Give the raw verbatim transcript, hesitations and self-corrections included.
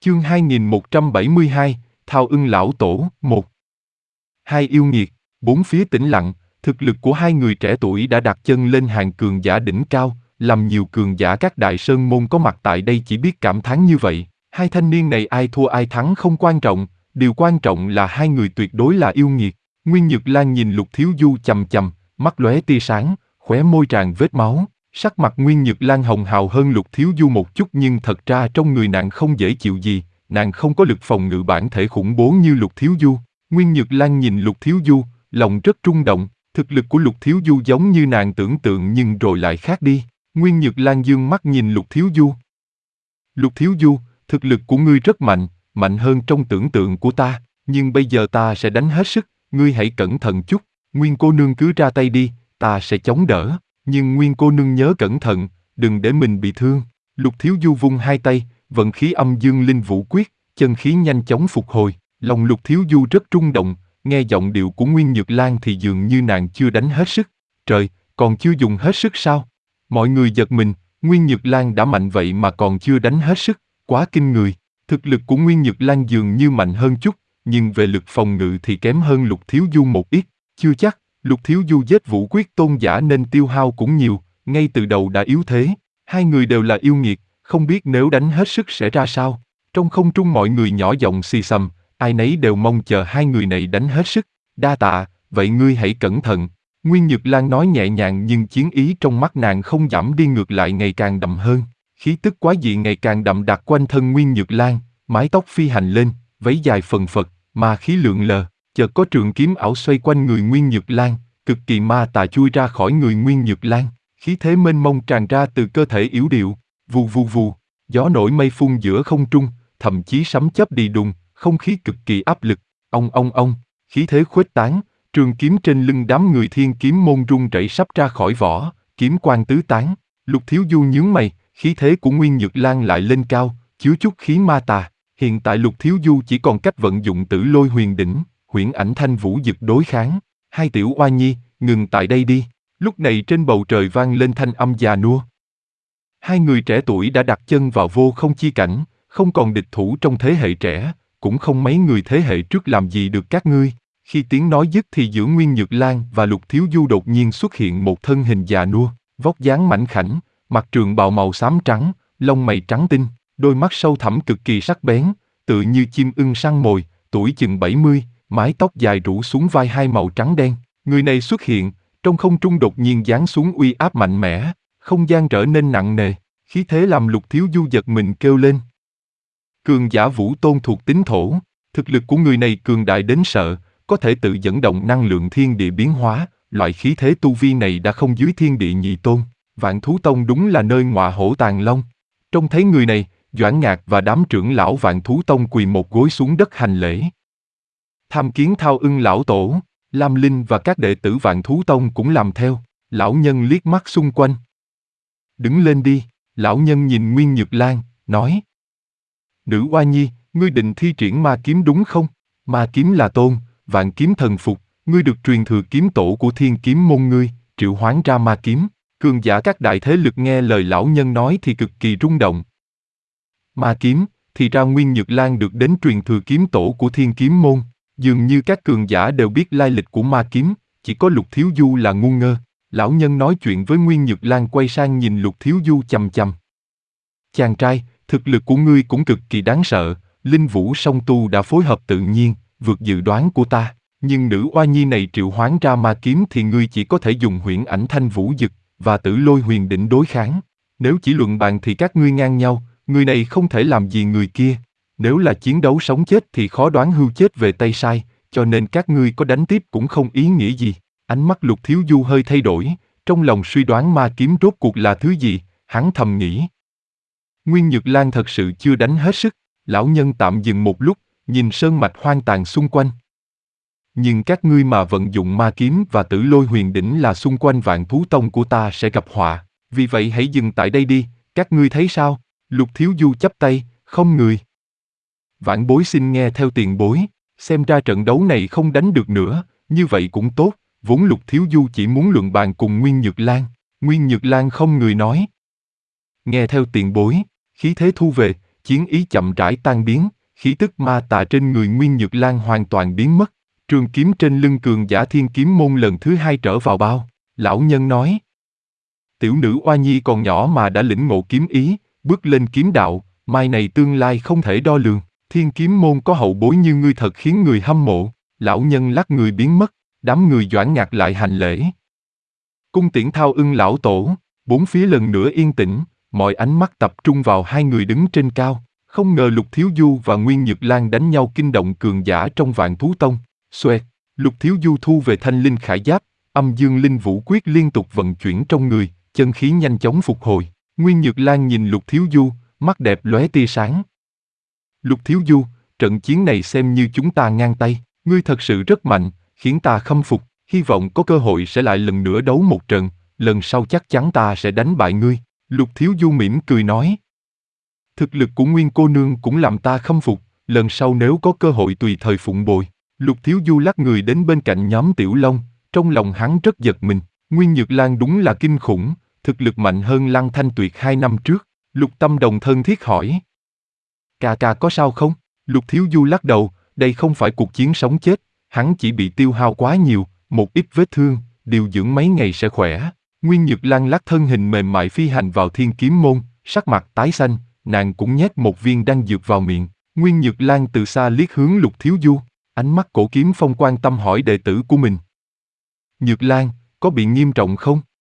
Chương hai nghìn một trăm bảy mươi hai, Thao Ưng Lão Tổ, một. Hai yêu nghiệt, bốn phía tĩnh lặng, thực lực của hai người trẻ tuổi đã đặt chân lên hàng cường giả đỉnh cao, làm nhiều cường giả các đại sơn môn có mặt tại đây chỉ biết cảm thán như vậy. Hai thanh niên này ai thua ai thắng không quan trọng, điều quan trọng là hai người tuyệt đối là yêu nghiệt. Nguyên Nhược Lan nhìn Lục Thiếu Du chằm chằm, mắt lóe tia sáng, khóe môi tràn vết máu. Sắc mặt Nguyên Nhược Lan hồng hào hơn Lục Thiếu Du một chút nhưng thật ra trong người nàng không dễ chịu gì, nàng không có lực phòng ngự bản thể khủng bố như Lục Thiếu Du. Nguyên Nhược Lan nhìn Lục Thiếu Du, lòng rất rung động, thực lực của Lục Thiếu Du giống như nàng tưởng tượng nhưng rồi lại khác đi. Nguyên Nhược Lan dương mắt nhìn Lục Thiếu Du. Lục Thiếu Du, thực lực của ngươi rất mạnh, mạnh hơn trong tưởng tượng của ta, nhưng bây giờ ta sẽ đánh hết sức, ngươi hãy cẩn thận chút, Nguyên cô nương cứ ra tay đi, ta sẽ chống đỡ. Nhưng Nguyên cô nương nhớ cẩn thận, đừng để mình bị thương. Lục Thiếu Du vung hai tay, vận khí âm dương linh vũ quyết, chân khí nhanh chóng phục hồi. Lòng Lục Thiếu Du rất rung động, nghe giọng điệu của Nguyên Nhược Lan thì dường như nàng chưa đánh hết sức. Trời, còn chưa dùng hết sức sao? Mọi người giật mình, Nguyên Nhược Lan đã mạnh vậy mà còn chưa đánh hết sức, quá kinh người. Thực lực của Nguyên Nhược Lan dường như mạnh hơn chút, nhưng về lực phòng ngự thì kém hơn Lục Thiếu Du một ít. Chưa chắc, Lục Thiếu Du giết Vũ Quyết tôn giả nên tiêu hao cũng nhiều, ngay từ đầu đã yếu thế. Hai người đều là yêu nghiệt, không biết nếu đánh hết sức sẽ ra sao. Trong không trung mọi người nhỏ giọng xì xầm, ai nấy đều mong chờ hai người này đánh hết sức. Đa tạ, vậy ngươi hãy cẩn thận. Nguyên Nhược Lan nói nhẹ nhàng nhưng chiến ý trong mắt nàng không giảm đi, ngược lại ngày càng đậm hơn. Khí tức quái dị ngày càng đậm đặc quanh thân Nguyên Nhược Lan, mái tóc phi hành lên, váy dài phần phật, ma khí lượn lờ. Chợt có trường kiếm ảo xoay quanh người Nguyên Nhược Lan, cực kỳ ma tà chui ra khỏi người Nguyên Nhược Lan, khí thế mênh mông tràn ra từ cơ thể yếu điệu, vù vù vù, gió nổi mây phun giữa không trung, thậm chí sấm chớp đi đùng, không khí cực kỳ áp lực, ong ong ong, khí thế khuếch tán, trường kiếm trên lưng đám người Thiên Kiếm môn rung rẩy sắp ra khỏi vỏ, kiếm quang tứ tán. Lục Thiếu Du nhướng mày, khí thế của Nguyên Nhược Lan lại lên cao, chứa chút khí ma tà. Hiện tại Lục Thiếu Du chỉ còn cách vận dụng Tử Lôi Huyền Đỉnh, Huyễn Ảnh Thanh Vũ Dực đối kháng. Hai tiểu oa nhi, ngừng tại đây đi. Lúc này trên bầu trời vang lên thanh âm già nua. Hai người trẻ tuổi đã đặt chân vào vô không chi cảnh, không còn địch thủ trong thế hệ trẻ, cũng không mấy người thế hệ trước làm gì được các ngươi. Khi tiếng nói dứt thì giữa Nguyên Nhược Lan và Lục Thiếu Du đột nhiên xuất hiện một thân hình già nua, vóc dáng mảnh khảnh, mặc trường bào màu xám trắng, lông mày trắng tinh, đôi mắt sâu thẳm cực kỳ sắc bén, tựa như chim ưng săn mồi, tuổi chừng bảy mươi, mái tóc dài rủ xuống vai hai màu trắng đen. Người này xuất hiện, trong không trung đột nhiên giáng xuống uy áp mạnh mẽ, không gian trở nên nặng nề, khí thế làm Lục Thiếu Du giật mình kêu lên. Cường giả Vũ Tôn thuộc tính thổ, thực lực của người này cường đại đến sợ, có thể tự dẫn động năng lượng thiên địa biến hóa, loại khí thế tu vi này đã không dưới thiên địa nhị tôn. Vạn Thú Tông đúng là nơi ngọa hổ tàng long. Trông thấy người này, Doãn Ngạc và đám trưởng lão Vạn Thú Tông quỳ một gối xuống đất hành lễ. Tham kiến Thao Ưng Lão Tổ, Lam Linh và các đệ tử Vạn Thú Tông cũng làm theo. Lão nhân liếc mắt xung quanh. Đứng lên đi, lão nhân nhìn Nguyên Nhược Lan, nói. Nữ oa nhi, ngươi định thi triển ma kiếm đúng không? Ma kiếm là tôn, vạn kiếm thần phục, ngươi được truyền thừa kiếm tổ của Thiên Kiếm môn ngươi, triệu hoán ra ma kiếm. Cường giả các đại thế lực nghe lời lão nhân nói thì cực kỳ rung động. Ma kiếm, thì ra Nguyên Nhược Lan được đến truyền thừa kiếm tổ của Thiên Kiếm môn. Dường như các cường giả đều biết lai lịch của ma kiếm, chỉ có Lục Thiếu Du là ngu ngơ. Lão nhân nói chuyện với Nguyên Nhược Lan quay sang nhìn Lục Thiếu Du chằm chằm. Chàng trai, thực lực của ngươi cũng cực kỳ đáng sợ, linh vũ song tu đã phối hợp tự nhiên, vượt dự đoán của ta. Nhưng nữ oa nhi này triệu hoán ra ma kiếm thì ngươi chỉ có thể dùng Huyễn Ảnh Thanh Vũ Dực và Tử Lôi Huyền Đỉnh đối kháng. Nếu chỉ luận bàn thì các ngươi ngang nhau, người này không thể làm gì người kia. Nếu là chiến đấu sống chết thì khó đoán hưu chết về tay sai, cho nên các ngươi có đánh tiếp cũng không ý nghĩa gì. Ánh mắt Lục Thiếu Du hơi thay đổi, trong lòng suy đoán ma kiếm rốt cuộc là thứ gì, hắn thầm nghĩ. Nguyên Nhược Lan thật sự chưa đánh hết sức, lão nhân tạm dừng một lúc, nhìn sơn mạch hoang tàn xung quanh. Nhưng các ngươi mà vận dụng ma kiếm và Tử Lôi Huyền Đỉnh là xung quanh Vạn Thú Tông của ta sẽ gặp họa, vì vậy hãy dừng tại đây đi, các ngươi thấy sao? Lục Thiếu Du chắp tay, không người. Vãn bối xin nghe theo tiền bối, xem ra trận đấu này không đánh được nữa, như vậy cũng tốt, vốn Lục Thiếu Du chỉ muốn luận bàn cùng Nguyên Nhược Lan. Nguyên Nhược Lan không người nói. Nghe theo tiền bối, khí thế thu về, chiến ý chậm rãi tan biến, khí tức ma tà trên người Nguyên Nhược Lan hoàn toàn biến mất. Trường kiếm trên lưng cường giả thiên kiếm môn lần thứ hai trở vào bao. Lão nhân nói. Tiểu nữ oa nhi còn nhỏ mà đã lĩnh ngộ kiếm ý, bước lên kiếm đạo, mai này tương lai không thể đo lường. Thiên kiếm môn có hậu bối như ngươi thật khiến người hâm mộ. Lão nhân lắc người biến mất, đám người Doãn Ngạc lại hành lễ. Cung tiễn Thao Ưng lão tổ, bốn phía lần nữa yên tĩnh, mọi ánh mắt tập trung vào hai người đứng trên cao. Không ngờ Lục Thiếu Du và Nguyên Nhược Lan đánh nhau kinh động cường giả trong Vạn Thú Tông. Xoẹt, Lục Thiếu Du thu về thanh linh khải giáp, âm dương linh vũ quyết liên tục vận chuyển trong người, chân khí nhanh chóng phục hồi. Nguyên Nhược Lan nhìn Lục Thiếu Du, mắt đẹp lóe tia sáng. Lục Thiếu Du, trận chiến này xem như chúng ta ngang tay, ngươi thật sự rất mạnh, khiến ta khâm phục, hy vọng có cơ hội sẽ lại lần nữa đấu một trận, lần sau chắc chắn ta sẽ đánh bại ngươi. Lục Thiếu Du mỉm cười nói. Thực lực của Nguyên cô nương cũng làm ta khâm phục, lần sau nếu có cơ hội tùy thời phụng bồi. Lục Thiếu Du lắc người đến bên cạnh nhóm Tiểu Long, trong lòng hắn rất giật mình, Nguyên Nhược Lan đúng là kinh khủng, thực lực mạnh hơn Lăng Thanh Tuyệt hai năm trước. Lục Tâm Đồng thân thiết hỏi. Ca ca có sao không? Lục Thiếu Du lắc đầu, đây không phải cuộc chiến sống chết, hắn chỉ bị tiêu hao quá nhiều, một ít vết thương, điều dưỡng mấy ngày sẽ khỏe. Nguyên Nhược Lan lắc thân hình mềm mại phi hành vào Thiên Kiếm môn, sắc mặt tái xanh, nàng cũng nhét một viên đan dược vào miệng. Nguyên Nhược Lan từ xa liếc hướng Lục Thiếu Du, ánh mắt Cổ Kiếm Phong quan tâm hỏi đệ tử của mình. Nhược Lan, có bị nghiêm trọng không?